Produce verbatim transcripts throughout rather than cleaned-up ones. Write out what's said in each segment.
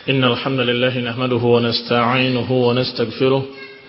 إن الحمد لله نحمده ونستعينه ونستغفره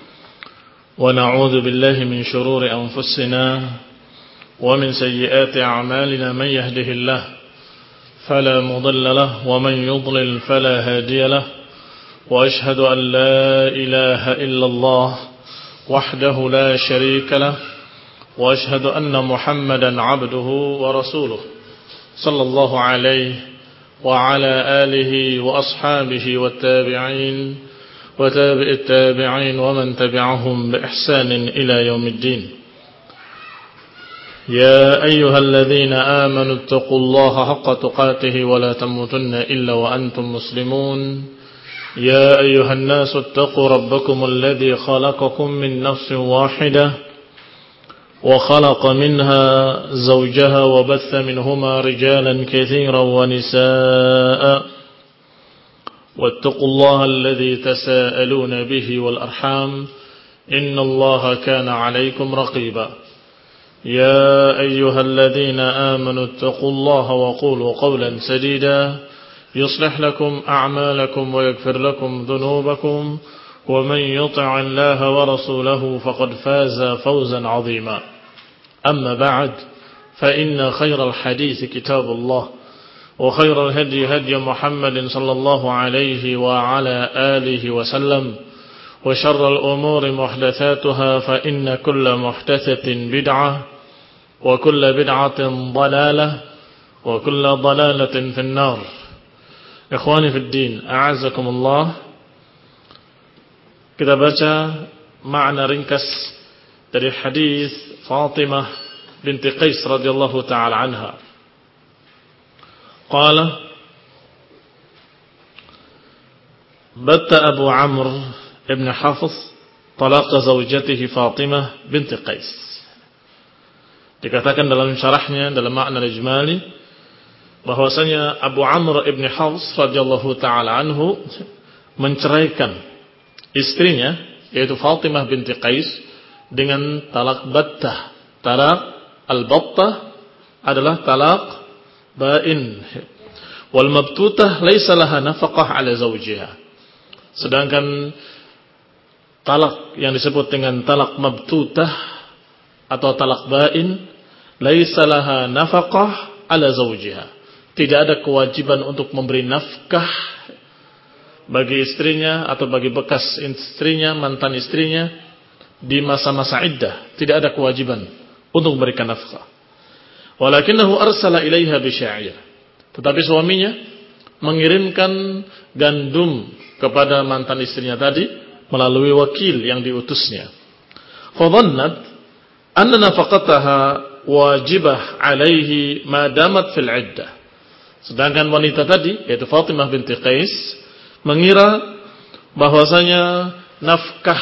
ونعوذ بالله من شرور أنفسنا ومن سيئات أعمالنا. من يهده الله فلا مضل له ومن يضلل فلا هادي له، وأشهد أن لا إله إلا الله وحده لا شريك له، وأشهد أن محمدا عبده ورسوله صلى الله عليه وعلى آله وأصحابه والتابعين وتابع التابعين ومن تبعهم بإحسان إلى يوم الدين. يا أيها الذين آمنوا اتقوا الله حق تقاته ولا تموتن إلا وأنتم مسلمون. يا أيها الناس اتقوا ربكم الذي خلقكم من نفس واحدة وخلق منها زوجها وبث منهما رجالا كثيرا ونساء، واتقوا الله الذي تساءلون به والأرحام إن الله كان عليكم رقيبا. يا أيها الذين آمنوا اتقوا الله وقولوا قولا سديدا يصلح لكم أعمالكم ويغفر لكم ذنوبكم، ومن يطع الله ورسوله فقد فاز فوزا عظيما. أما بعد، فإن خير الحديث كتاب الله، وخير الهدي هدي محمد صلى الله عليه وعلى آله وسلم، وشر الأمور محدثاتها، فإن كل محدثة بدعة وكل بدعة ضلالة وكل ضلالة في النار. Ikhwani fi din, a'azzakumullah. Kita baca makna ringkas dari hadis Fatimah binti Qais radhiyallahu ta'ala anha. Qala batta Abu Amr ibn Hafs talaqa zawjatihi Fatimah binti Qais. Dikatakan dalam syarahnya, dalam makna ijmali, bahwasanya Abu Amr ibn Hafs radhiyallahu ta'ala anhu menceraikan istrinya, yaitu Fatimah binti Qais, dengan talak battah. Talak al-battah adalah talak bain. Wal mabtutah laisa laha nafaqah ala zawjiha. Sedangkan talak yang disebut dengan talak mabtutah atau talak bain, laisa laha nafaqah ala zawjiha. Tidak ada kewajiban untuk memberi nafkah bagi istrinya atau bagi bekas istrinya, mantan istrinya di masa-masa iddah. Tidak ada kewajiban untuk memberikan nafkah. Walakinahu arsala ilaiha bisya'ir. Tetapi suaminya mengirimkan gandum kepada mantan istrinya tadi melalui wakil yang diutusnya. Fadhannat anna nafaqataha wajibah alaihi ma damat fil iddah. Sedangkan wanita tadi, yaitu Fatimah binti Qais, mengira bahwasanya nafkah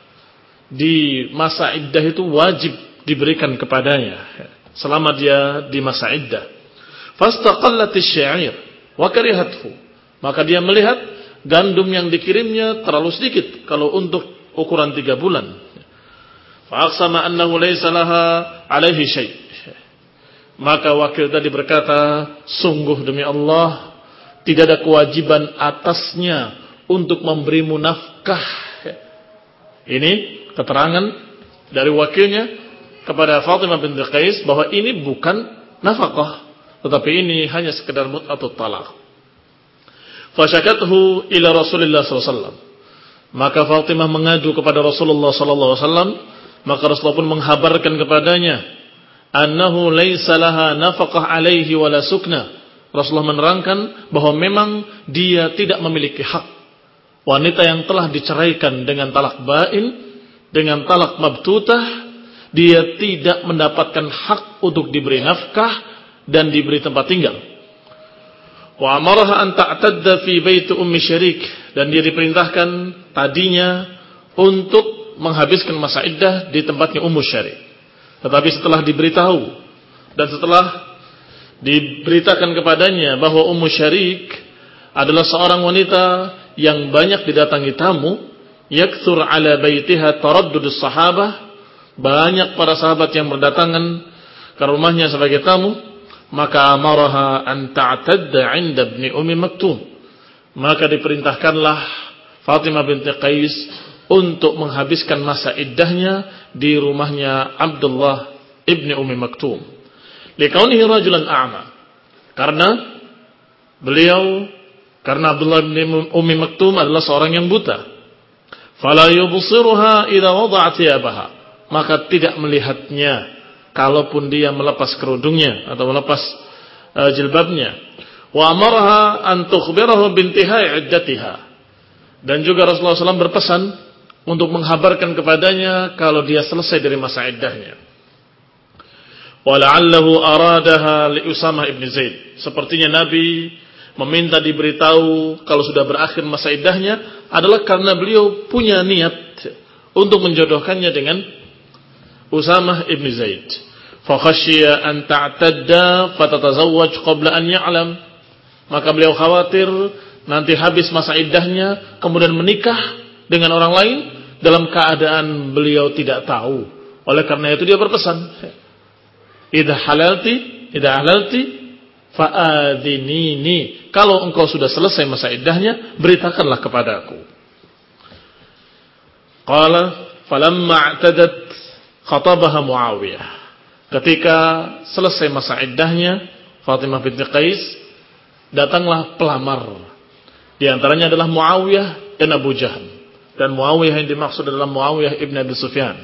di masa iddah itu wajib diberikan kepadanya selama dia di masa iddah. Fastaqallat asy-sya'ir wa karihathu. Maka dia melihat gandum yang dikirimnya terlalu sedikit kalau untuk ukuran tiga bulan. Fa aqsama annahu laysa laha alaihi syai'. Maka wakil tadi berkata, sungguh demi Allah, tidak ada kewajiban atasnya untuk memberimu nafkah. Ini keterangan dari wakilnya kepada Fatimah binti Qais bahwa ini bukan nafkah, tetapi ini hanya sekedar mut'atut talaq. Fasyakathu ila Rasulillah sallallahu alaihi wasallam. Maka Fatimah mengadu kepada Rasulullah sallallahu alaihi wasallam, maka Rasulullah pun menghabarkan kepadanya annahu laisa laha nafaqah alaihi wala sukna. Rasulullah menerangkan bahwa memang dia tidak memiliki hak. Wanita yang telah diceraikan dengan talak bain, dengan talak mabtutah, dia tidak mendapatkan hak untuk diberi nafkah dan diberi tempat tinggal. Wa amaraha an ta'tadda fi bait ummi syarik, dan dia diperintahkan tadinya untuk menghabiskan masa iddah di tempatnya Ummu Syarik. Tetapi setelah diberitahu dan setelah diberitakan kepadanya bahwa Ummu Syarik adalah seorang wanita yang banyak didatangi tamu, yakthur ala baitiha taraddudus sahabah, banyak para sahabat yang berdatangan ke rumahnya sebagai tamu, maka amaraha an ta'tadda 'inda ibni Ummi Maktum. maka diperintahkanlah Fatimah binti Qais untuk menghabiskan masa iddahnya di rumahnya Abdullah ibni Ummi Maktum. Likaunihi rajulan a'ma. Karena beliau, karena Abdullah ibni Ummi Maktum adalah seorang yang buta. Fala yubsiruha idza wada'at thiyabaha. Maka tidak melihatnya kalaupun dia melepas kerudungnya atau melepas uh, jilbabnya. Wa amaraha an tukhbirahu bintihai iddatiha. Dan juga Rasulullah shallallahu alaihi wasallam berpesan untuk menghabarkan kepadanya kalau dia selesai dari masa iddahnya. Wa la'allahu aradaha li Usamah ibn Zaid. Sepertinya Nabi meminta diberitahu kalau sudah berakhir masa iddahnya adalah karena beliau punya niat untuk menjodohkannya dengan Usamah ibn Zaid. Fa khasyiya an ta'tadda fatatazawwaj qabla an ya'lam. Maka beliau khawatir nanti habis masa iddahnya kemudian menikah dengan orang lain dalam keadaan beliau tidak tahu. Oleh karena itu dia berpesan, idza halalti idza halalti fa'adhinini. Kalau engkau sudah selesai masa iddahnya, beritakanlah kepadaku. Qala falamma i'tadat khatabaha Muawiyah. Ketika selesai masa iddahnya Fatimah binti Qais, datanglah pelamar. Di antaranya adalah Muawiyah dan Abu Jahal. Dan Muawiyah yang dimaksud adalah Muawiyah ibn Abi Sufyan.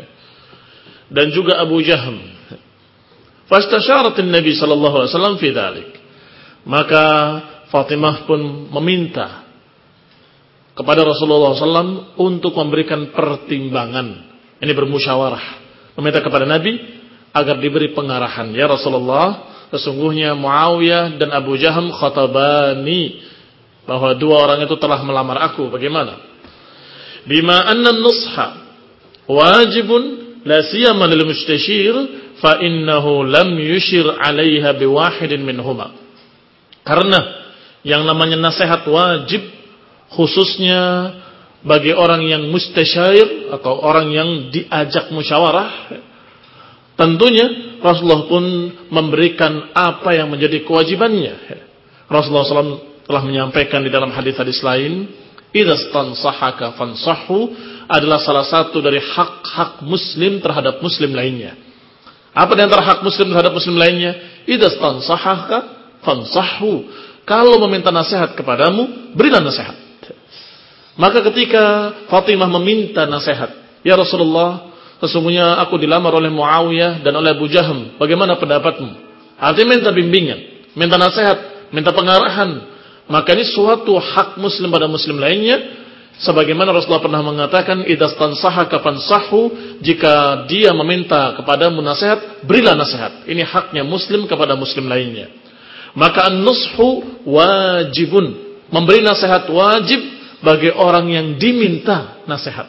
Dan juga Abu Jahal. Fastasyarat Nabi sallallahu alaihi wasallam fi dzalik. Maka Fatimah pun meminta kepada Rasulullah sallallahu alaihi wasallam untuk memberikan pertimbangan. Ini bermusyawarah. Meminta kepada Nabi agar diberi pengarahan. Ya Rasulullah, sesungguhnya Muawiyah dan Abu Jaham khatabani, bahwa dua orang itu telah melamar aku. Bagaimana? Bima anna an-nusha wajibun la siyama lil mustashir fa innahu lam yushir 'alaiha biwahidin minhuma. Karena yang namanya nasihat wajib khususnya bagi orang yang mustasyair atau orang yang diajak musyawarah, tentunya Rasulullah pun memberikan apa yang menjadi kewajibannya. Rasulullah shallallahu alaihi wasallam telah menyampaikan di dalam hadis-hadis lain, idza stansahaka fansahu, adalah salah satu dari hak-hak muslim terhadap muslim lainnya. Apa di antara hak muslim terhadap muslim lainnya? Idza stansahaka fansahu. Kalau meminta nasihat kepadamu, berilah nasihat. Maka ketika Fatimah meminta nasihat, ya Rasulullah, sesungguhnya aku dilamar oleh Muawiyah dan oleh Abu Jaham. Bagaimana pendapatmu? Artinya minta bimbingan, minta nasihat, minta pengarahan. Maka ini suatu hak muslim pada muslim lainnya. Sebagaimana Rasulullah pernah mengatakan, idza stansahaka fansahu, jika dia meminta kepadamu nasihat, berilah nasihat. Ini haknya muslim kepada muslim lainnya. Maka an-nushu wajibun, memberi nasihat wajib bagi orang yang diminta nasihat.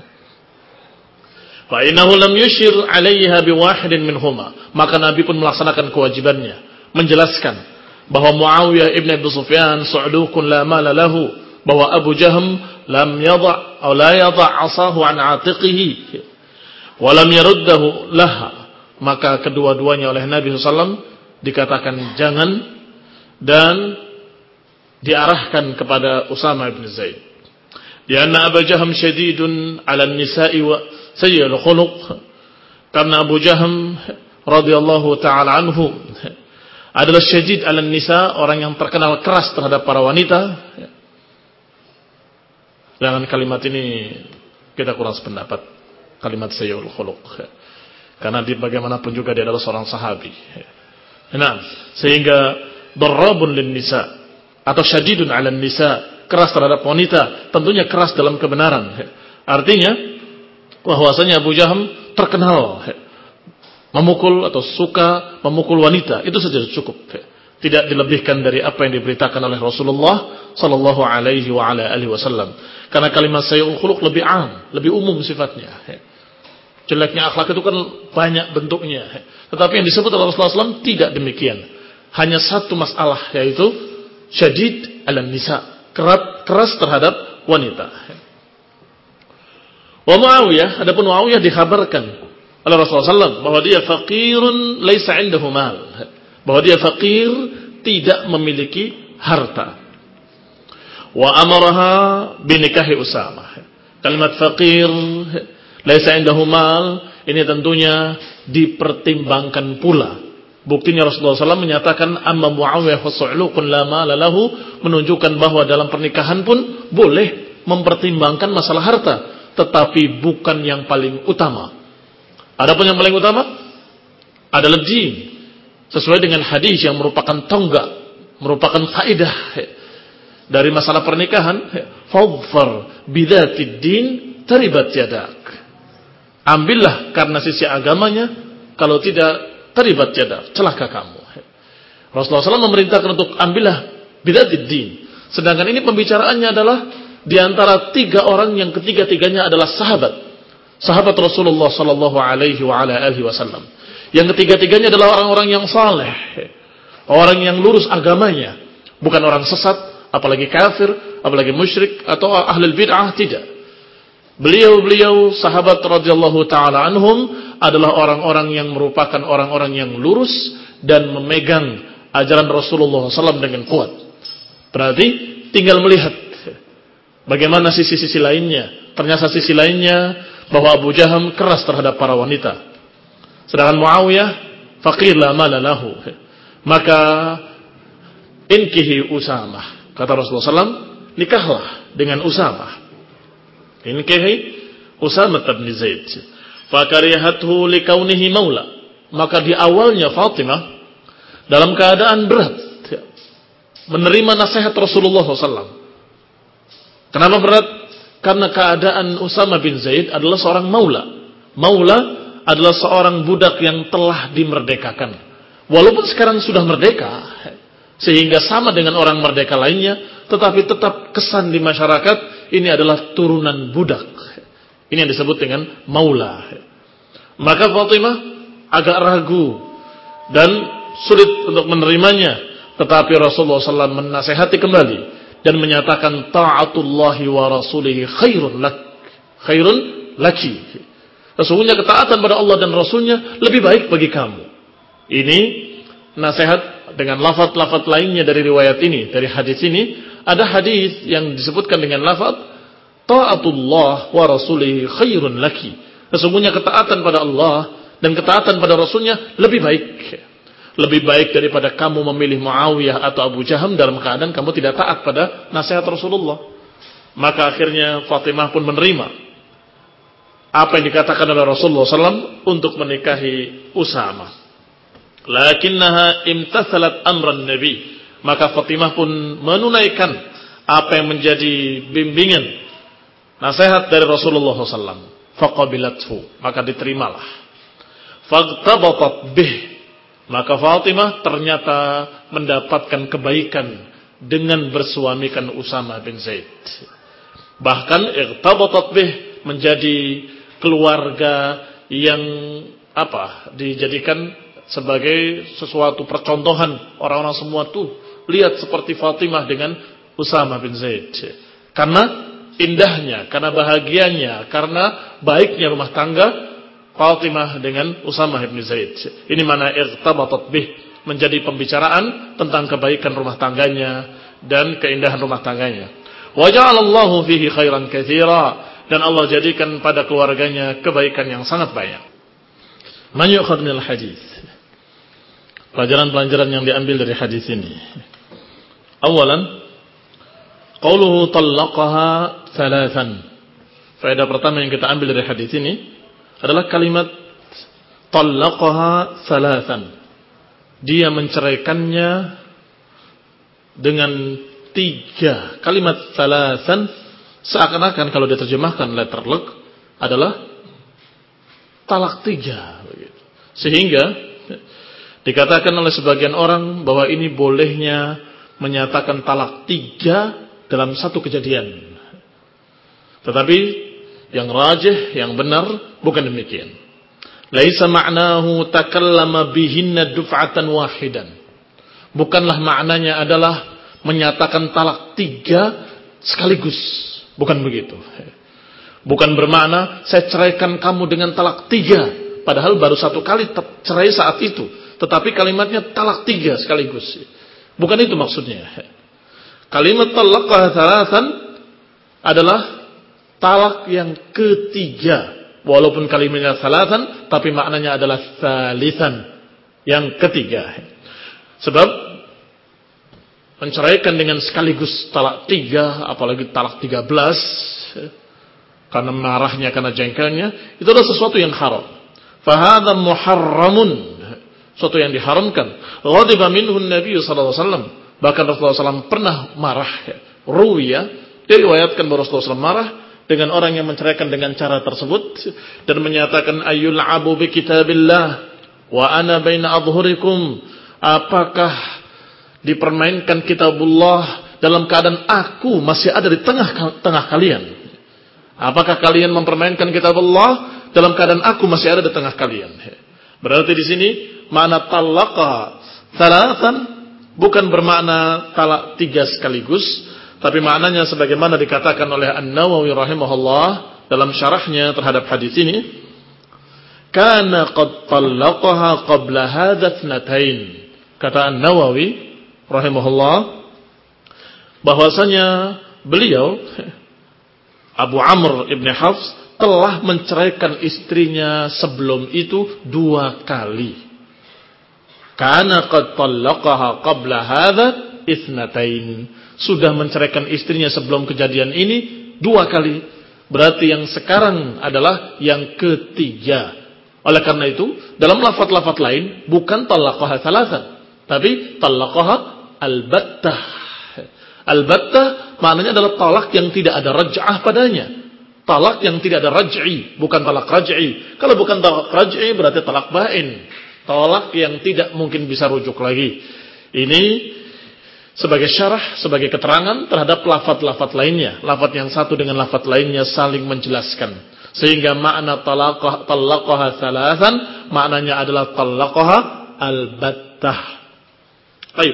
Fa innahu lam yushir 'alaiha biwahidin minhuma. Maka Nabi pun melaksanakan kewajibannya, menjelaskan bahwa Muawiyah ibn Abi Sufyan su'dukun la mala lahu, bahwa Abu Jaham lam yada' atau la yada' 'asahu 'an 'atiqihi wa lam yaruddahu laha. Maka kedua-duanya oleh Nabi sallallahu alaihi wasallam dikatakan jangan dan diarahkan kepada Usamah bin Zaid. Karena Abu Jaham syadidun 'ala an-nisa'i wa sayyul khuluq. Karena Abu Jaham radhiyallahu taala anhu adalah syadid 'ala an-nisa, orang yang terkenal keras terhadap para wanita. Dengan kalimat ini kita kurang sependapat, kalimat sayyul khuluq. Karena di bagaimanapun juga dia adalah seorang sahabi. Nah, sehingga darrabun lin-nisa atau syadidun 'ala an-nisa, keras terhadap wanita, tentunya keras dalam kebenaran. Artinya bahwasanya Abu Jaham terkenal memukul atau suka memukul wanita, itu saja cukup. Tidak dilebihkan dari apa yang diberitakan oleh Rasulullah sallallahu alaihi wa ala alihi wasallam. Karena kalimat sayyul khuluq lebih am, lebih umum sifatnya. Jeleknya akhlak itu kan banyak bentuknya. Tetapi yang disebut oleh Rasulullah sallallahu alaihi wasallam tidak demikian. Hanya satu masalah, yaitu syadid 'alan nisa, keras terhadap wanita. Wa Muawiyah, adapun Muawiyah dikhabarkan oleh Rasulullah sallallahu alaihi wasallam bahwa dia faqirun laisa 'indahu mal, bahwa dia fakir, tidak memiliki harta. wa amaraha binikahi Usamah. Kalimat faqir, laisa indahu mal, ini tentunya dipertimbangkan pula. Buktinya Rasulullah shallallahu alaihi wasallam menyatakan amma Muawiyah fasu'luqun la mala lahu, menunjukkan bahwa dalam pernikahan pun boleh mempertimbangkan masalah harta, tetapi bukan yang paling utama. Adapun yang paling utama adalah din, sesuai dengan hadis yang merupakan tonggak, merupakan kaidah dari masalah pernikahan. Fadfar bidzatid din taribat yadak. Ambillah karena sisi agamanya, kalau tidak taribat yadak, celaka kamu. Rasulullah shallallahu alaihi wasallam memerintahkan untuk ambillah bidzatid din. Sedangkan ini pembicaraannya adalah di antara tiga orang yang ketiga-tiganya adalah sahabat. Sahabat Rasulullah sallallahu alaihi wa ala alihi wasallam. Yang ketiga-tiganya adalah orang-orang yang saleh, orang yang lurus agamanya, bukan orang sesat, apalagi kafir, apalagi musyrik atau ahlul bid'ah, tidak. Beliau-beliau sahabat radhiyallahu taala anhum adalah orang-orang yang merupakan orang-orang yang lurus dan memegang ajaran Rasulullah sallallahu alaihi wasallam dengan kuat. Berarti tinggal melihat bagaimana sisi-sisi lainnya. Ternyata sisi lainnya bahwa Abu Jaham keras terhadap para wanita, sedangkan Muawiyah faqir la mala lahu. Maka inkihi Usamah, kata Rasulullah sallallahu alaihi wasallam, nikahlah dengan Usamah. Inkihi Usamah bin Zaid. Fakarihathu likaunihi maula. Maka di awalnya Fatimah dalam keadaan berat menerima nasihat Rasulullah sallallahu alaihi wasallam. Kenapa berat? Karena keadaan Usamah bin Zaid adalah seorang maula. Maula adalah seorang budak yang telah dimerdekakan. Walaupun sekarang sudah merdeka, sehingga sama dengan orang merdeka lainnya, tetapi tetap kesan di masyarakat ini adalah turunan budak. Ini yang disebut dengan maula. Maka Fatimah agak ragu dan sulit untuk menerimanya. Tetapi Rasulullah sallallahu alaihi wasallam menasihati kembali dan menyatakan ta'atullahi wa rasulihi khairun lak, khairun laki. Sesungguhnya ketaatan pada Allah dan Rasulnya lebih baik bagi kamu. Ini nasihat dengan lafaz-lafaz lainnya dari riwayat ini, dari hadis ini. Ada hadis yang disebutkan dengan lafaz ta'atullah wa rasulihi khairun laki. Sesungguhnya ketaatan pada Allah dan ketaatan pada Rasulnya lebih baik. Lebih baik daripada kamu memilih Muawiyah atau Abu Jaham dalam keadaan kamu tidak taat pada nasihat Rasulullah. Maka akhirnya Fatimah pun menerima apa yang dikatakan oleh Rasulullah sallallahu alaihi wasallam untuk menikahi Usamah. Lakinnaha imtathalat amran Nabi. Maka Fatimah pun menunaikan apa yang menjadi bimbingan nasihat dari Rasulullah sallallahu alaihi wasallam. Faqabilathu. Maka diterimalah. Faqtabatat bih. Maka Fatimah ternyata mendapatkan kebaikan dengan bersuamikan Usamah bin Zaid. Bahkan irtabatat bih, menjadi keluarga yang apa? Dijadikan sebagai sesuatu percontohan orang-orang semua tuh lihat seperti Fatimah dengan Usamah bin Zaid. Karena indahnya, karena bahagianya, karena baiknya rumah tangga Fatimah dengan Usamah bin Zaid. Ini mana irtabatat bih, menjadi pembicaraan tentang kebaikan rumah tangganya dan keindahan rumah tangganya. Wa ja'alallahu fihi khairan katsira, dan Allah jadikan pada keluarganya kebaikan yang sangat banyak. Man yu'khadh minal hadis. Pelajaran-pelajaran yang diambil dari hadis ini. Awalan, qauluhu talaqaha thalathan. Faedah pertama yang kita ambil dari hadis ini adalah kalimat talaqaha thalathan. Dia menceraikannya dengan tiga. Kalimat thalathan seakan-akan kalau diterjemahkan letter luck adalah talak tiga. Sehingga dikatakan oleh sebagian orang bahwa ini bolehnya menyatakan talak tiga dalam satu kejadian. Tetapi yang rajih, yang benar, bukan demikian. Laisa ma'nahu takallama bihinna duf'atan wahidan. Bukanlah maknanya adalah menyatakan talak tiga sekaligus. Bukan begitu. Bukan bermakna saya ceraikan kamu dengan talak tiga. Padahal baru satu kali cerai saat itu. Tetapi kalimatnya talak tiga sekaligus. Bukan itu maksudnya. Kalimat talaqaha thalathan adalah talak yang ketiga. Walaupun kalimatnya thalathan, tapi maknanya adalah thalithan, yang ketiga. Sebab menceraikan dengan sekaligus talak tiga, apalagi talak tiga belas, karena marahnya, karena jengkelnya, itu adalah sesuatu yang haram. Fahadha muharramun, sesuatu yang diharamkan. Ghadiba minhu Nabi sallallahu alaihi wasallam. Bahkan Rasulullah sallallahu alaihi wasallam pernah marah. Ruwiya, diriwayatkan bahwa Rasulullah sallallahu alaihi wasallam marah dengan orang yang menceraikan dengan cara tersebut dan menyatakan ayyul abu bi kitabillah wa ana baina adhhurikum, apakah dipermainkan kitabullah dalam keadaan aku masih ada di tengah-tengah kalian? Apakah kalian mempermainkan kitabullah dalam keadaan aku masih ada di tengah kalian? Berarti di sini makna talaqa thalathan bukan bermakna talak tiga sekaligus, tapi maknanya sebagaimana dikatakan oleh An-Nawawi rahimahullah dalam syarahnya terhadap hadis ini, kana qad talaqaha qabla hadha thnatain. Kata An-Nawawi rahimahullah bahwasanya beliau Abu Amr ibn Hafs telah menceraikan istrinya sebelum itu dua kali. Kana qad talaqaha qabla hadha itsnatain. Sudah menceraikan istrinya sebelum kejadian ini dua kali. Berarti yang sekarang adalah yang ketiga. Oleh karena itu, dalam lafaz-lafaz lain bukan talaqaha thalathan, tapi talaqaha albattah. Albattah maknanya adalah talak yang tidak ada raj'ah padanya. Talak yang tidak ada raj'i, bukan talak raj'i. Kalau bukan talak raj'i berarti talak bain. Talak yang tidak mungkin bisa rujuk lagi. Ini sebagai syarah, sebagai keterangan terhadap lafaz-lafaz lainnya. Lafaz yang satu dengan lafaz lainnya saling menjelaskan. Sehingga makna talaqah talaqaha thalathan maknanya adalah talaqaha albattah. Baik.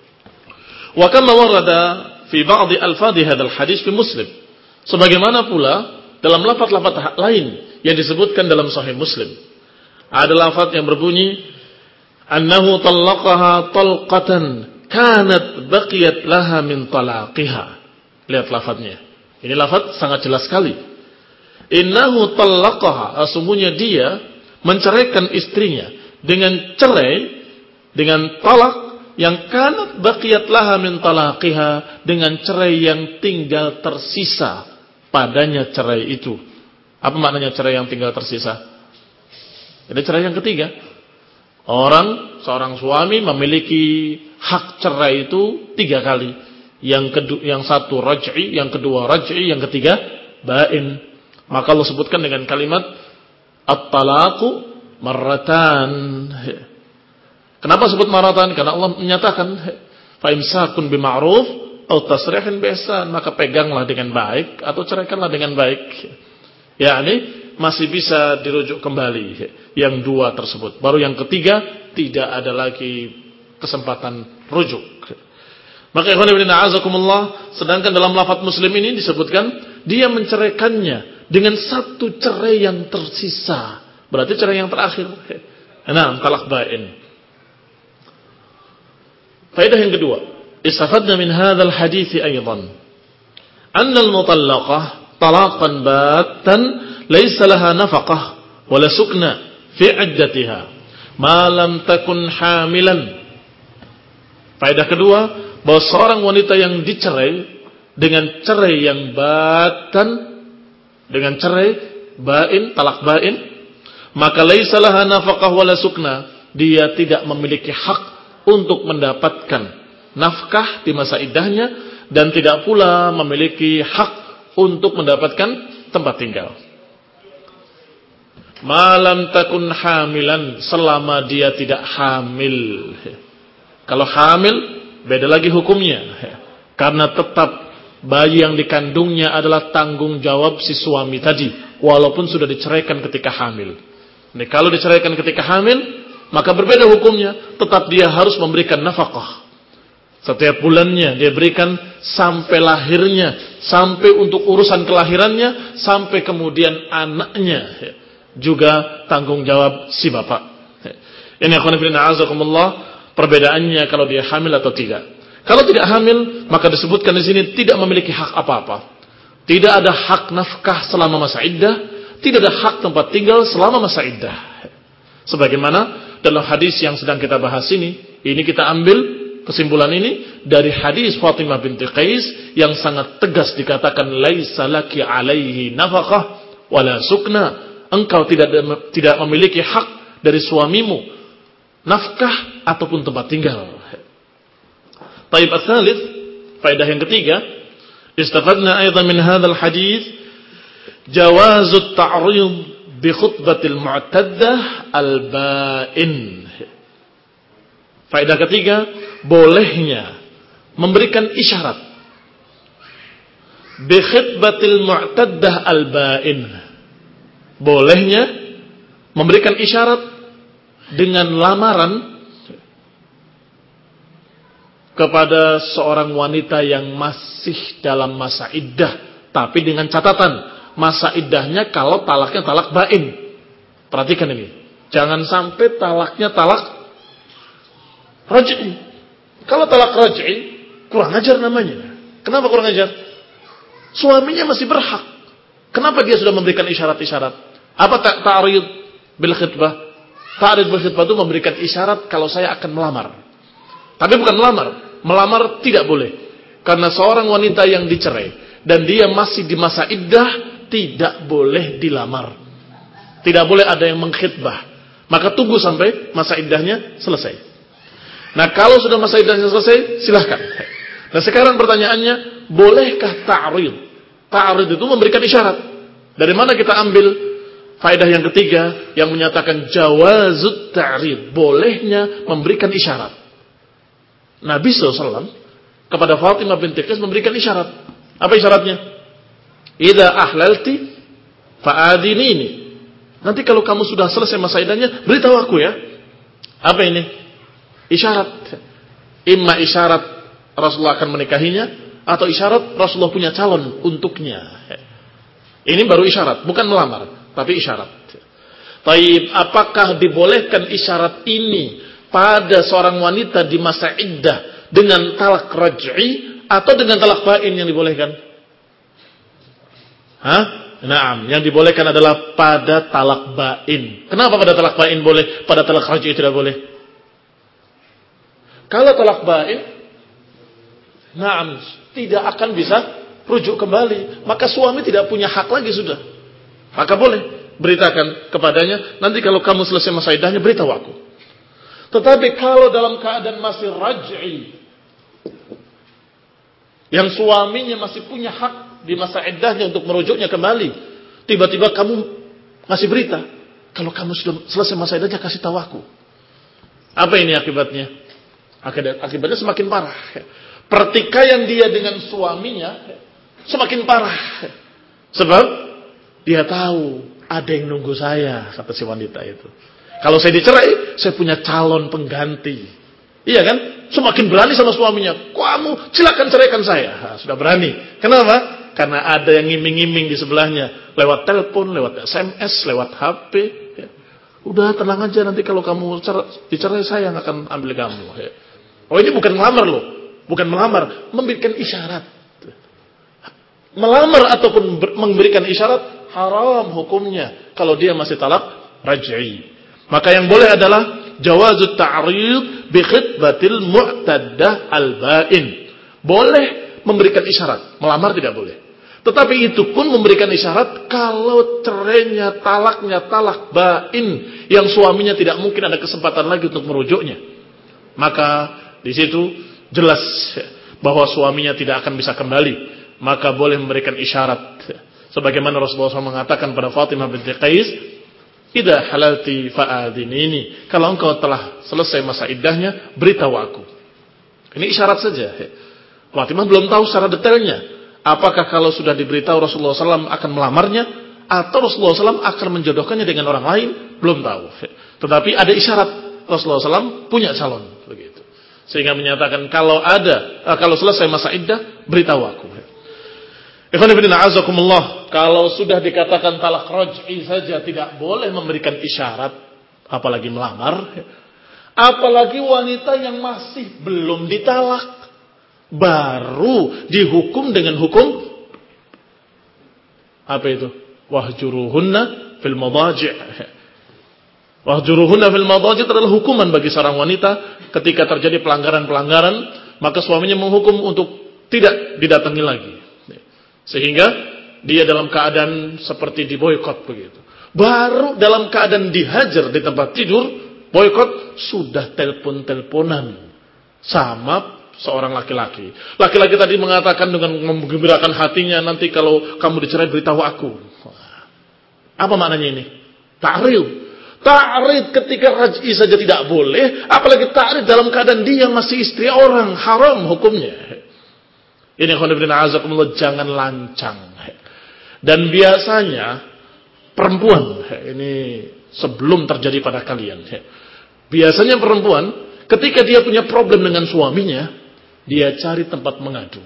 Wa kama warada fi ba'd alfadhi hadzal hadis fi Muslim. Sebagaimana pula dalam lafaz-lafaz lain yang disebutkan dalam Sahih Muslim. Ada lafaz yang berbunyi annahu talaqaha talqatan kanat baqiyat laha min talaqiha. Lihat lafaznya. Ini lafaz sangat jelas sekali. Innahu talaqaha, sesungguhnya dia menceraikan istrinya dengan cerai, dengan talak yang kanat baqiyat laha min talaqiha, dengan cerai yang tinggal tersisa padanya cerai itu. Apa maknanya cerai yang tinggal tersisa? Ini cerai yang ketiga. Orang, seorang suami memiliki hak cerai itu tiga kali. Yang kedua, yang satu raj'i, yang kedua raj'i, yang ketiga bain. Maka Allah sebutkan dengan kalimat at-talaqu marratan. Kenapa sebut marratan? Karena Allah menyatakan fa imsakun bima'ruf atau tasrihin biihsan, maka peganglah dengan baik atau ceraikanlah dengan baik. yakni masih bisa dirujuk kembali yang dua tersebut. Baru yang ketiga tidak ada lagi kesempatan rujuk. Maka ikhwan fillah azakumullah, sedangkan dalam lafaz Muslim ini disebutkan dia menceraikannya dengan satu cerai yang tersisa. Berarti cerai yang terakhir. Nah, talaq bain. Faedah yang kedua, istafadna min hadzal hadits aidan anna al-mutallaqah talaqan batan laysa laha nafaqah wala sukna fi iddatiha ma lam takun hamilan. Faedah kedua, bahwa seorang wanita yang dicerai dengan cerai yang batan, dengan cerai bain, talak bain, maka laisa laha nafaqah wala sukna, dia tidak memiliki hak untuk mendapatkan nafkah di masa iddahnya dan tidak pula memiliki hak untuk mendapatkan tempat tinggal. Malam takun hamilan, selama dia tidak hamil. Kalau hamil beda lagi hukumnya, karena tetap bayi yang dikandungnya adalah tanggung jawab si suami tadi, walaupun sudah diceraikan ketika hamil. Ini kalau diceraikan ketika hamil, maka berbeda hukumnya, tetap dia harus memberikan nafkah. Setiap bulannya dia berikan sampai lahirnya, sampai untuk urusan kelahirannya, sampai kemudian anaknya juga tanggung jawab si bapak. Ini akhwan fillah azakumullah, perbedaannya kalau dia hamil atau tidak. Kalau tidak hamil, maka disebutkan di sini tidak memiliki hak apa-apa. Tidak ada hak nafkah selama masa iddah, tidak ada hak tempat tinggal selama masa iddah. Sebagaimana dalam hadis yang sedang kita bahas ini, ini kita ambil kesimpulan ini dari hadis Fatimah binti Qais yang sangat tegas dikatakan laisa laki alaihi nafaqah wala sukna. Engkau tidak tidak memiliki hak dari suamimu nafkah ataupun tempat tinggal. Taib ats-tsalits, faedah yang ketiga, istafadna aidan min hadzal hadis jawazut ta'rid bi khutbatil mu'taddah al-ba'in. Faedah ketiga, bolehnya memberikan isyarat bi khutbatil mu'taddah al-ba'in. Bolehnya memberikan isyarat dengan lamaran kepada seorang wanita yang masih dalam masa iddah, tapi dengan catatan masa iddahnya kalau talaknya talak bain. Perhatikan ini, jangan sampai talaknya talak raj'i. Kalau talak raj'i, kurang ajar namanya. Kenapa kurang ajar? Suaminya masih berhak. Kenapa dia sudah memberikan isyarat-isyarat? Apa ta'rid bil khitbah? Ta'rid bil khitbah itu memberikan isyarat kalau saya akan melamar. Tapi bukan melamar. Melamar tidak boleh. Karena seorang wanita yang dicerai dan dia masih di masa iddah tidak boleh dilamar. Tidak boleh ada yang mengkhitbah. Maka tunggu sampai masa iddahnya selesai. Nah, kalau sudah masa iddahnya selesai, silahkan. Nah, sekarang pertanyaannya, bolehkah ta'rid? Ta'rid itu memberikan isyarat. Dari mana kita ambil faedah yang ketiga yang menyatakan jawazut ta'rid, bolehnya memberikan isyarat? Nabi shallallahu alaihi wasallam kepada Fatimah binti Qais memberikan isyarat. Apa isyaratnya? Idza ahlalti fa'adinini. Nanti kalau kamu sudah selesai masa iddahnya, beritahu aku ya. Apa ini? Isyarat. Imma isyarat Rasulullah akan menikahinya, atau isyarat Rasulullah punya calon untuknya. Ini baru isyarat, bukan melamar, tapi isyarat. Taib, apakah dibolehkan isyarat ini pada seorang wanita di masa iddah dengan talak raj'i atau dengan talak bain yang dibolehkan? Hah? Naam, yang dibolehkan adalah pada talak bain. Kenapa pada talak bain boleh, pada talak raj'i tidak boleh? Kalau talak bain, naam, tidak akan bisa rujuk kembali, maka suami tidak punya hak lagi sudah. Maka boleh beritakan kepadanya, nanti kalau kamu selesai masa iddahnya beritahu aku. Tetapi kalau dalam keadaan masih raj'i, yang suaminya masih punya hak di masa iddahnya untuk merujuknya kembali, tiba-tiba kamu ngasih berita, kalau kamu sudah selesai masa iddahnya kasih tahu aku. Apa ini akibatnya? Akibatnya semakin parah. Pertikaian dia dengan suaminya semakin parah. Sebab dia tahu ada yang nunggu saya, kata si wanita itu. Kalau saya dicerai, saya punya calon pengganti. Iya kan? Semakin berani sama suaminya. Kamu silakan ceraikan saya. Nah, sudah berani. Kenapa? Karena ada yang ngiming-ngiming di sebelahnya. Lewat telepon, lewat S M S, lewat H P. Ya. Udah tenang aja, nanti kalau kamu dicerai saya yang akan ambil kamu. Ya. Oh, ini bukan melamar loh. Bukan melamar. Memberikan isyarat. Melamar ataupun memberikan isyarat haram hukumnya. Kalau dia masih talak raj'i. Maka yang boleh adalah jawazut ta'rid bi khitbatil mu'taddah al-ba'in. Boleh memberikan isyarat, melamar tidak boleh. Tetapi itu pun memberikan isyarat kalau cerainya, talaknya, talak ba'in yang suaminya tidak mungkin ada kesempatan lagi untuk merujuknya. Maka di situ jelas bahwa suaminya tidak akan bisa kembali. Maka boleh memberikan isyarat. Sebagaimana Rasulullah shallallahu alaihi wasallam mengatakan pada Fatimah binti Qais, idza halalti fa'adinini. Kalau engkau telah selesai masa iddahnya, beritahu aku. Ini isyarat saja. Fatimah belum tahu secara detailnya. Apakah kalau sudah diberitahu Rasulullah shallallahu alaihi wasallam akan melamarnya, atau Rasulullah shallallahu alaihi wasallam akan menjodohkannya dengan orang lain, belum tahu. Tetapi ada isyarat Rasulullah shallallahu alaihi wasallam punya calon, begitu. Sehingga menyatakan kalau ada, kalau selesai masa iddah, beritahu aku. Ikhwan fillah azakumullah, kalau sudah dikatakan talak raj'i saja tidak boleh memberikan isyarat, apalagi melamar, apalagi wanita yang masih belum ditalak, baru dihukum dengan hukum apa itu? Wahjuruhunna fil madaji'. Wahjuruhunna fil madaji' adalah hukuman bagi seorang wanita ketika terjadi pelanggaran-pelanggaran, maka suaminya menghukum untuk tidak didatangi lagi. Sehingga dia dalam keadaan seperti diboikot begitu. Baru dalam keadaan dihajar di tempat tidur, boikot, sudah telepon-teleponan sama seorang laki-laki. Laki-laki tadi mengatakan dengan menggembirakan hatinya, nanti kalau kamu dicerai beritahu aku. Apa maknanya ini? Ta'rid. Ta'rid ketika raj'i saja tidak boleh, apalagi ta'rid dalam keadaan dia masih istri orang, haram hukumnya. Ini khonibina azakumullah, jangan lancang. Dan biasanya perempuan, ini sebelum terjadi pada kalian, biasanya perempuan ketika dia punya problem dengan suaminya, dia cari tempat mengadu.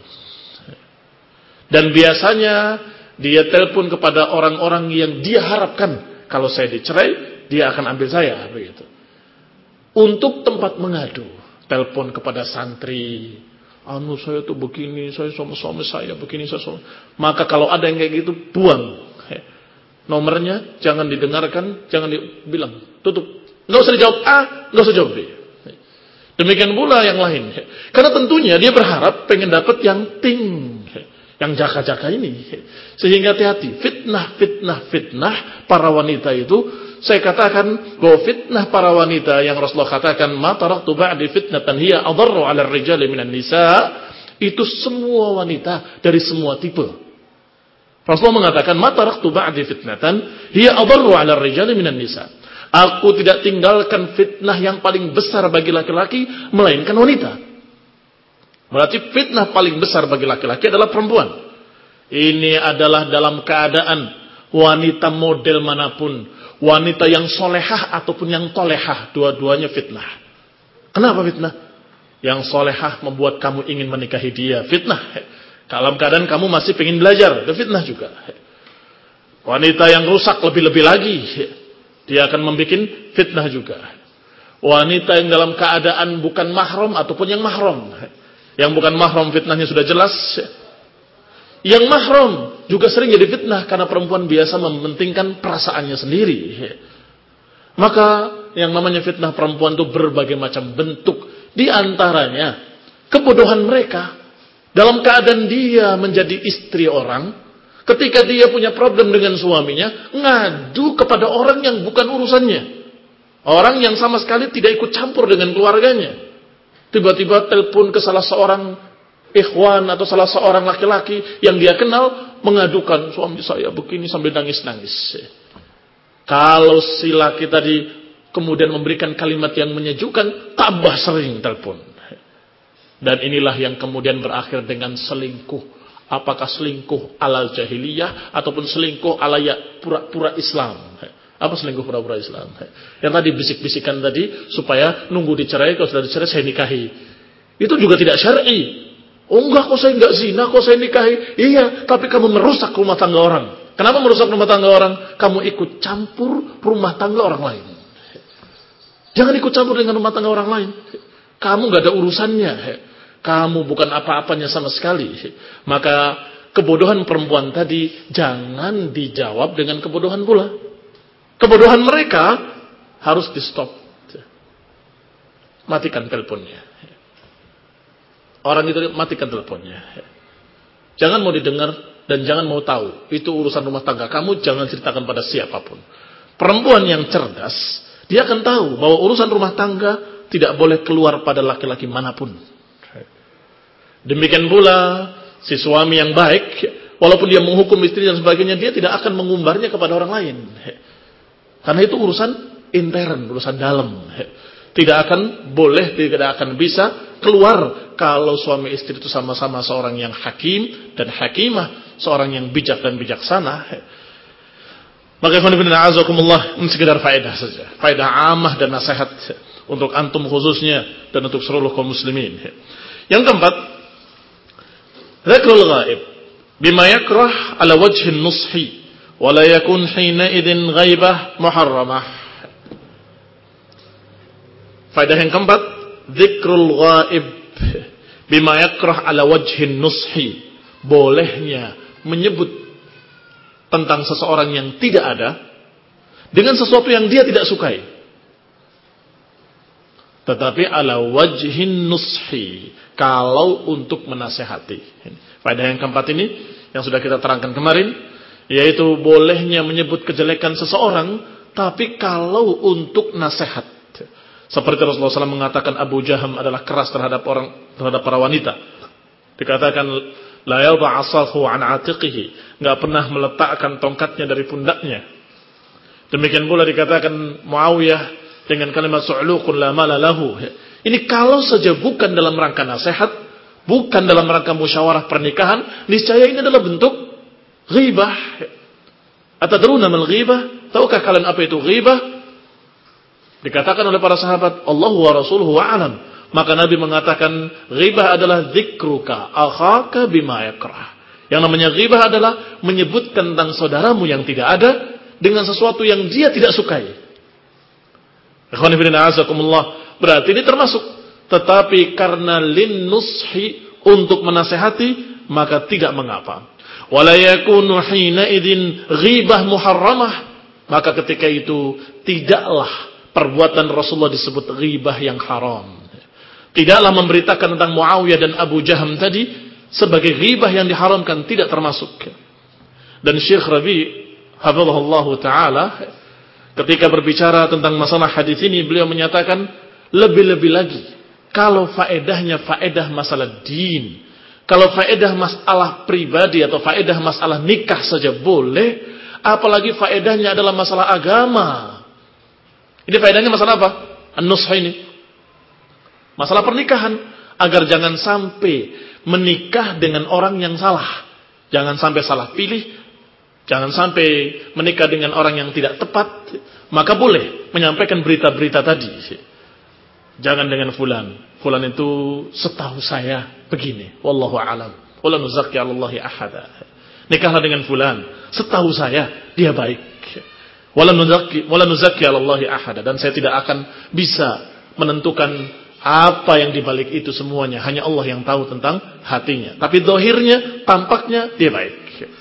Dan biasanya dia telepon kepada orang-orang yang dia harapkan, kalau saya dicerai, dia akan ambil saya, begitu. Untuk tempat mengadu, telepon kepada santri, anu saya tuh begini, saya sama suami saya begini, saya suami. Maka kalau ada yang kayak gitu, buang. Nomornya jangan didengarkan, jangan dibilang, tutup. Enggak usah dijawab A, enggak usah jawab B. Demikian pula yang lain. Karena tentunya dia berharap pengen dapat yang ting, yang jaka-jaka ini. Sehingga hati-hati, fitnah, fitnah, fitnah para wanita itu, saya katakan bahwa fitnah para wanita yang Rasulullah katakan, ma taraktu ba'di fitnatan hiya adarru 'ala ar-rijali minan nisa, itu semua wanita dari semua tipe. Rasulullah mengatakan, ma taraktu ba'di fitnatan hiya adarru 'ala ar-rijali minan nisa. Aku tidak tinggalkan fitnah yang paling besar bagi laki-laki melainkan wanita. Berarti fitnah paling besar bagi laki-laki adalah perempuan. Ini adalah dalam keadaan wanita model manapun, wanita yang solehah ataupun yang tolehah, dua-duanya fitnah. Kenapa fitnah? Yang solehah membuat kamu ingin menikahi dia, fitnah. Dalam keadaan kamu masih ingin belajar, itu fitnah juga. Wanita yang rusak lebih-lebih lagi, dia akan membuat fitnah juga. Wanita yang dalam keadaan bukan mahram ataupun yang mahram. Yang bukan mahram fitnahnya sudah jelas. Yang mahram juga sering jadi fitnah karena perempuan biasa mementingkan perasaannya sendiri. Maka yang namanya fitnah perempuan itu berbagai macam bentuk. Di antaranya kebodohan mereka dalam keadaan dia menjadi istri orang, ketika dia punya problem dengan suaminya, ngadu kepada orang yang bukan urusannya. Orang yang sama sekali tidak ikut campur dengan keluarganya. Tiba-tiba telepon ke salah seorang ikhwan atau salah seorang laki-laki yang dia kenal, mengadukan suami saya begini sambil nangis-nangis. Kalau si laki tadi kemudian memberikan kalimat yang menyejukkan, tambah sering telepon. Dan inilah yang kemudian berakhir dengan selingkuh. Apakah selingkuh ala jahiliyah ataupun selingkuh ala ya pura-pura Islam? Apa selingkuh pura-pura Islam? Yang tadi bisik-bisikan tadi supaya nunggu dicerai, kalau sudah dicerai saya nikahi. Itu juga tidak syar'i. Oh enggak, kok saya enggak zina, kok saya nikahi. Iya, tapi kamu merusak rumah tangga orang. Kenapa merusak rumah tangga orang? Kamu ikut campur rumah tangga orang lain. Jangan ikut campur dengan rumah tangga orang lain. Kamu enggak ada urusannya. Kamu bukan apa-apanya sama sekali. Maka kebodohan perempuan tadi jangan dijawab dengan kebodohan pula. Kebodohan mereka harus di stop. Matikan teleponnya. Orang itu matikan teleponnya. Jangan mau didengar dan jangan mau tahu. Itu urusan rumah tangga. Kamu jangan ceritakan pada siapapun. Perempuan yang cerdas, dia akan tahu bahwa urusan rumah tangga tidak boleh keluar pada laki-laki manapun. Demikian pula si suami yang baik, walaupun dia menghukum istri dan sebagainya, dia tidak akan mengumbarnya kepada orang lain. Karena itu urusan intern, urusan dalam. Tidak akan boleh, tidak akan bisa keluar kalau suami istri itu sama-sama seorang yang hakim dan hakimah, seorang yang bijak dan bijaksana. Maka ikhwanifidina azakumullah, ini sekedar faedah saja, faedah amah dan nasihat untuk antum khususnya dan untuk seluruh kaum muslimin. Yang keempat, dzikrul ghaib bima yakrah ala wajhin nushi wa la yakun hina idzin ghaibah muharramah. Faedah yang keempat, dzikrul ghaib bima yakrah ala wajhin nushi, bolehnya menyebut tentang seseorang yang tidak ada dengan sesuatu yang dia tidak sukai. Tetapi ala wajhin nushi, kalau untuk menasehati. Faedah yang keempat ini yang sudah kita terangkan kemarin, yaitu bolehnya menyebut kejelekan seseorang, tapi kalau untuk nasihat. Seperti Rasulullah shallallahu alaihi wasallam mengatakan Abu Jaham adalah keras terhadap orang, terhadap para wanita. Dikatakan la yadha 'asahu 'an 'atiqihi, enggak pernah meletakkan tongkatnya dari pundaknya. Demikian pula dikatakan Muawiyah dengan kalimat su'luqun la mala lahu. Ini kalau saja bukan dalam rangka nasihat, bukan dalam rangka musyawarah pernikahan, niscaya ini adalah bentuk ghibah. Atadruna mal ghibah? Tahukah kalian apa itu ghibah? Dikatakan oleh para sahabat, Allahu wa rasuluhu a'lam. Maka Nabi mengatakan, ghibah adalah dzikruka akhaka bima yakrah. Yang namanya ghibah adalah menyebutkan tentang saudaramu yang tidak ada dengan sesuatu yang dia tidak sukai. Ikhwan fillah a'azakumullah. Berarti ini termasuk. Tetapi karena lin nushi, untuk menasehati, maka tidak mengapa. Wala yakunu hina idzin ghibah muharramah. Maka ketika itu tidaklah perbuatan Rasulullah disebut ghibah yang haram. Tidaklah memberitakan tentang Muawiyah dan Abu Jaham tadi sebagai ghibah yang diharamkan, tidak termasuk. Dan Syekh Rabi hafizahullah taala ketika berbicara tentang masalah hadis ini, beliau menyatakan lebih-lebih lagi kalau faedahnya faedah masalah din, kalau faedah masalah pribadi atau faedah masalah nikah saja boleh, apalagi faedahnya adalah masalah agama. Ini faedahnya masalah apa? An-nush ini. Masalah pernikahan. Agar jangan sampai menikah dengan orang yang salah. Jangan sampai salah pilih. Jangan sampai menikah dengan orang yang tidak tepat. Maka boleh menyampaikan berita-berita tadi. Jangan dengan fulan. Fulan itu setahu saya begini. Wallahu a'lam. Wala nuzakki 'alallahi ahada. Nikahlah dengan fulan. Setahu saya dia baik. Wala nuzakki wala nuzakki 'alallahi ahada, dan saya tidak akan bisa menentukan apa yang dibalik itu semuanya, hanya Allah yang tahu tentang hatinya. Tapi zahirnya, tampaknya dia baik.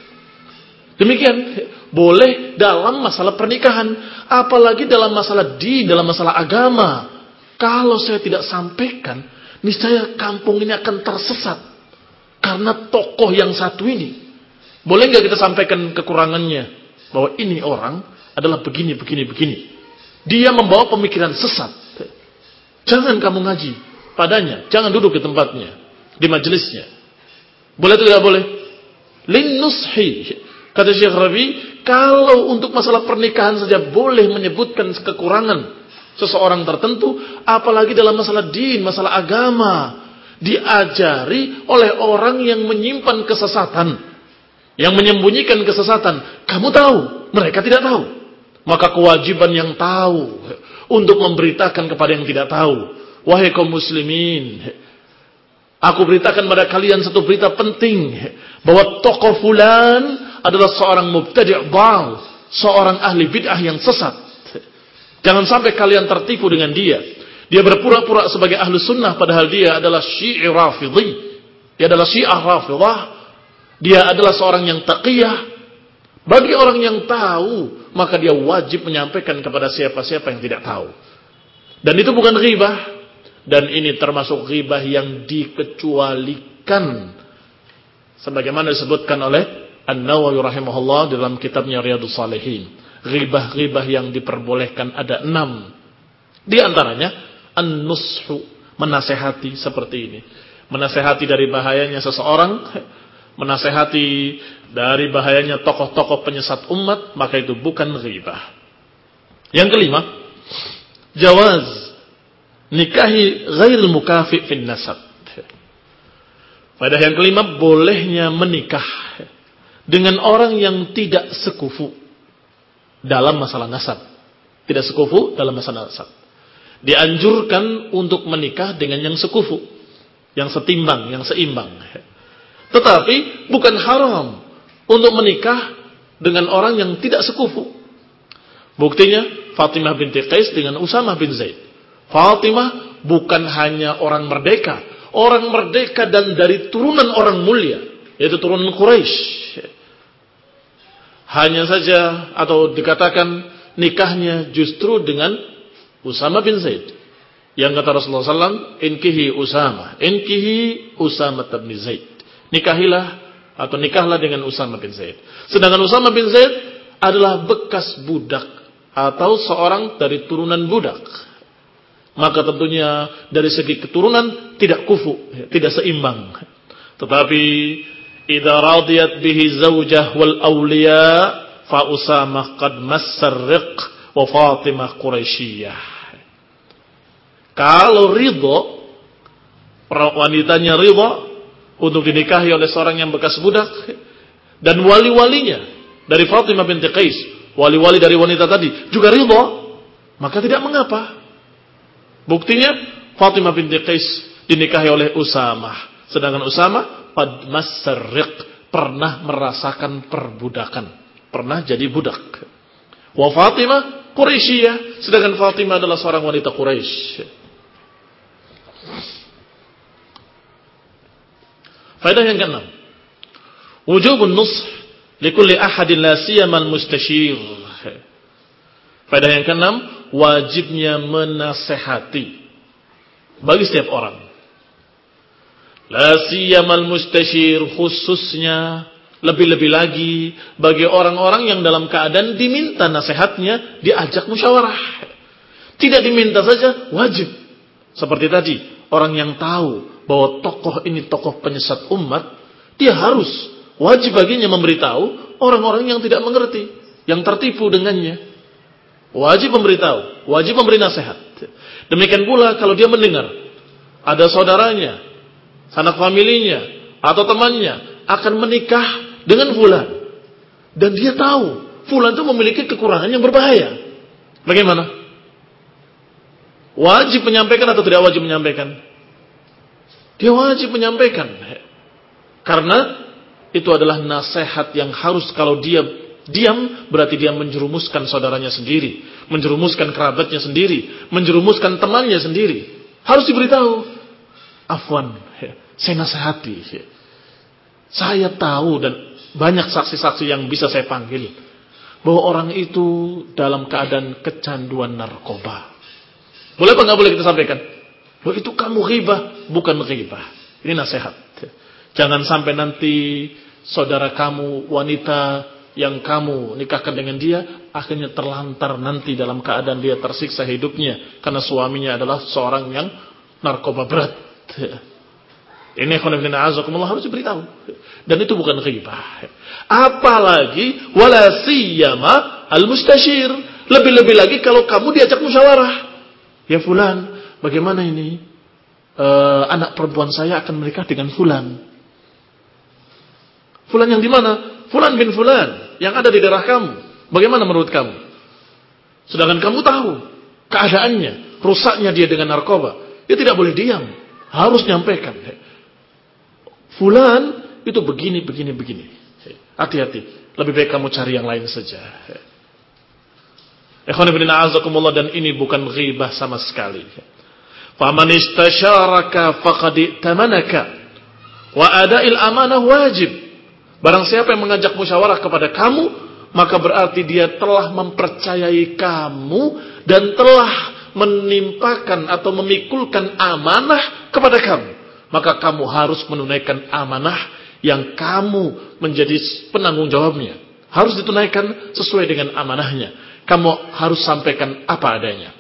Demikian boleh dalam masalah pernikahan, apalagi dalam masalah din, dalam masalah agama. Kalau saya tidak sampaikan, niscaya kampung ini akan tersesat karena tokoh yang satu ini. Boleh enggak kita sampaikan kekurangannya, bahwa ini orang adalah begini, begini, begini. Dia membawa pemikiran sesat. Jangan kamu ngaji padanya. Jangan duduk di tempatnya, di majelisnya. Boleh atau tidak boleh? Lin nushi. Kata Syekh Rabi, kalau untuk masalah pernikahan saja boleh menyebutkan kekurangan seseorang tertentu, apalagi dalam masalah din, masalah agama. Diajari oleh orang yang menyimpan kesesatan, yang menyembunyikan kesesatan. Kamu tahu, mereka tidak tahu. Maka kewajiban yang tahu untuk memberitakan kepada yang tidak tahu. Wahai kaum muslimin, aku beritakan pada kalian satu berita penting, bahwa tokoh fulan adalah seorang mubtadi' dhal, seorang ahli bid'ah yang sesat. Jangan sampai kalian tertipu dengan dia. Dia berpura-pura sebagai ahli sunnah, padahal dia adalah syi'i rafidhi. Dia adalah syi'ah rafidah. Dia adalah seorang yang taqiyah. Bagi orang yang tahu, maka dia wajib menyampaikan kepada siapa-siapa yang tidak tahu. Dan itu bukan ghibah. Dan ini termasuk ghibah yang dikecualikan. Sebagaimana disebutkan oleh An-Nawawi rahimahullah dalam kitabnya Riyadhus Shalihin. Ghibah-ghibah yang diperbolehkan ada enam. Di antaranya, an-nushu, menasehati seperti ini. Menasehati dari bahayanya seseorang, menasehati dari bahayanya tokoh-tokoh penyesat umat, maka itu bukan ghibah. Yang kelima, jawaz nikahi ghairil mukafi' fin nasab. Pada yang kelima, bolehnya menikah dengan orang yang tidak sekufu dalam masalah nasab. Tidak sekufu dalam masalah nasab. Dianjurkan untuk menikah dengan yang sekufu, yang setimbang, yang seimbang. Tetapi bukan haram untuk menikah dengan orang yang tidak sekufu. Buktinya Fatimah binti Qais dengan Usamah bin Zaid. Fatimah bukan hanya orang merdeka, orang merdeka dan dari turunan orang mulia, yaitu turunan Quraisy. Hanya saja atau dikatakan nikahnya justru dengan Usama bin Zaid. Yang kata Rasulullah sallallahu alaihi wasallam, inkihi Usama, inkihi Usama bin Zaid. Nikahilah atau nikahlah dengan Usama bin Zaid. Sedangkan Usama bin Zaid adalah bekas budak atau seorang dari turunan budak. Maka tentunya dari segi keturunan tidak kufu, tidak seimbang. Tetapi idza radiyat bihi zaujah wal awliya fa Usamah qad massarriq wa Fatimah Quraisyiyah. Kalau ridho, wanitanya ridho untuk dinikahi oleh seorang yang bekas budak dan wali-walinya dari Fatimah binti Qais, wali-wali dari wanita tadi juga ridho, maka tidak mengapa. Buktinya Fatimah binti Qais dinikahi oleh Usamah, sedangkan Usamah qad massarriq, pernah merasakan perbudakan, pernah jadi budak. Wa Fatimah Quraisyiyah, sedangkan Fatimah adalah seorang wanita Quraisy. Faedah yang keenam, wujubun nush likulli ahadin la siyamal mustashir. Faedah yang keenam, wajibnya menasehati bagi setiap orang. La siyamal mustashir, khususnya lebih-lebih lagi bagi orang-orang yang dalam keadaan diminta nasihatnya, diajak musyawarah. Tidak diminta saja, wajib. Seperti tadi, orang yang tahu bahwa tokoh ini tokoh penyesat umat, dia harus wajib baginya memberitahu orang-orang yang tidak mengerti, yang tertipu dengannya. Wajib memberitahu, wajib memberi nasihat. Demikian pula kalau dia mendengar ada saudaranya, sanak familinya, atau temannya akan menikah dengan fulan, dan dia tahu fulan itu memiliki kekurangan yang berbahaya, bagaimana? Wajib menyampaikan atau tidak wajib menyampaikan? Dia wajib menyampaikan, karena itu adalah nasihat yang harus, kalau dia diam berarti dia menjerumuskan saudaranya sendiri, menjerumuskan kerabatnya sendiri, menjerumuskan temannya sendiri. Harus diberitahu. Afwan, saya nasihati. Saya tahu dan banyak saksi-saksi yang bisa saya panggil bahwa orang itu dalam keadaan kecanduan narkoba. Boleh apa nggak boleh kita sampaikan? Loh, itu kamu ghibah, bukan ghibah. Ini nasihat. Jangan sampai nanti saudara kamu wanita yang kamu nikahkan dengan dia akhirnya terlantar nanti dalam keadaan dia tersiksa hidupnya karena suaminya adalah seorang yang narkoba berat. Ini khonafidina azakumullah harus diberitahu. Dan itu bukan ghibah. Apalagi wala siyama al-mustashir. Lebih-lebih lagi kalau kamu diajak musyawarah. Ya fulan, bagaimana ini? E, anak perempuan saya akan menikah dengan fulan. Fulan yang di mana? Fulan bin fulan yang ada di daerah kamu. Bagaimana menurut kamu? Sedangkan kamu tahu keadaannya, rusaknya dia dengan narkoba. Dia tidak boleh diam, harus nyampaikan. Fulan itu begini, begini, begini. Hati-hati, lebih baik kamu cari yang lain saja. Ikhwanifidina azakumullah, dan ini bukan ghibah sama sekali. Faman istasyaraka faqad i'tamanaka wa ada'il amanah wajib. Barang siapa yang mengajak musyawarah kepada kamu, maka berarti dia telah mempercayai kamu dan telah menimpakan atau memikulkan amanah kepada kamu. Maka kamu harus menunaikan amanah yang kamu menjadi penanggung jawabnya. Harus ditunaikan sesuai dengan amanahnya. Kamu harus sampaikan apa adanya.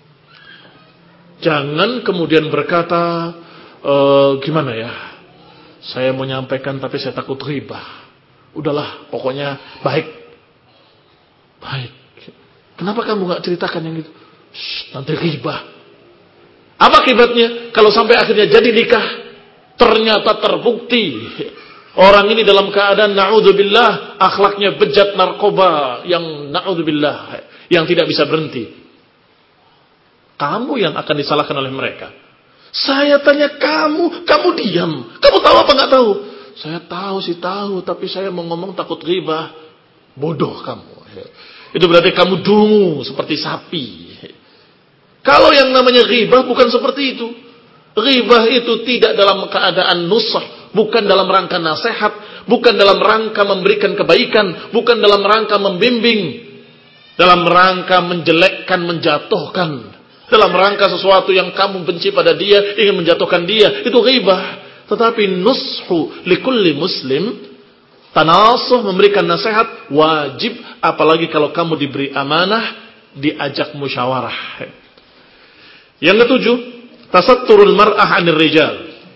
Jangan kemudian berkata, e, gimana ya, saya mau nyampaikan tapi saya takut ghibah. Udahlah, pokoknya baik. Baik. Kenapa kamu gak ceritakan yang itu? Shh, nanti ghibah. Apa akibatnya? Kalau sampai akhirnya jadi nikah, ternyata terbukti orang ini dalam keadaan na'udzubillah, akhlaknya bejat narkoba yang na'udzubillah, yang tidak bisa berhenti. Kamu yang akan disalahkan oleh mereka. Saya tanya kamu, kamu diam. Kamu tahu apa nggak tahu? Saya tahu sih tahu, tapi saya mau ngomong takut ghibah. Bodoh kamu. Itu berarti kamu dungu seperti sapi. Kalau yang namanya ghibah bukan seperti itu. Ghibah itu tidak dalam keadaan nusah, bukan dalam rangka nasihat, bukan dalam rangka memberikan kebaikan, bukan dalam rangka membimbing, dalam rangka menjelekkan, menjatuhkan, dalam rangka sesuatu yang kamu benci pada dia, ingin menjatuhkan dia, itu ghibah. Tetapi nushu likulli muslim, tanasuh, memberikan nasihat wajib, apalagi kalau kamu diberi amanah, diajak musyawarah. Yang ketujuh, tasatturul mar'ah 'anil rijal.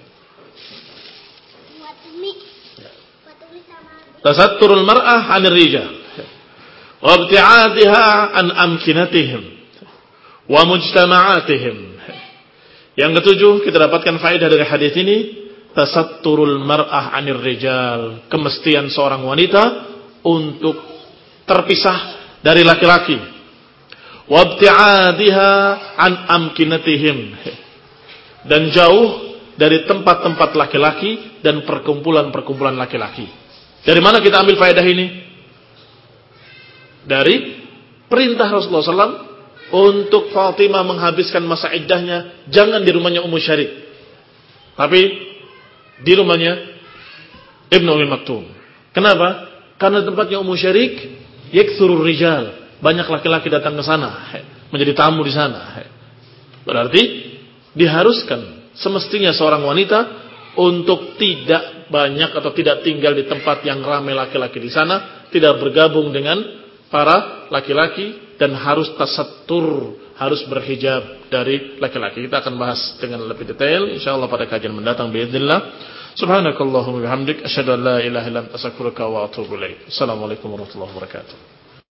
Tasatturul mar'ah 'anil rijal wa ibti'adiha an amkinatihim wa mujtama'atihim. Yang ketujuh, kita dapatkan faedah dari hadis ini, tasatturul mar'ah 'anil rijal, kemestian seorang wanita untuk terpisah dari laki-laki. Wa ibti'adiha an amkinatihim, dan jauh dari tempat-tempat laki-laki dan perkumpulan-perkumpulan laki-laki. Dari mana kita ambil faedah ini? Dari perintah Rasulullah shallallahu alaihi wasallam untuk Fatimah menghabiskan masa iddahnya jangan di rumahnya Ummu Syarik, tapi di rumahnya Ibnu Ummi Maktum. Kenapa? Karena tempatnya Ummu Syarik yakthurur rijal, banyak laki-laki datang ke sana menjadi tamu di sana. Berarti diharuskan semestinya seorang wanita untuk tidak banyak atau tidak tinggal di tempat yang ramai laki-laki di sana, tidak bergabung dengan para laki-laki, dan harus tasattur, harus berhijab dari laki-laki. Kita akan bahas dengan lebih detail insyaallah pada kajian mendatang باذنillah. Subhanakallahumma bihamdik asyhadu an la ilaha illa anta astaghfiruka wa atubu ilaik. Assalamualaikum warahmatullahi wabarakatuh.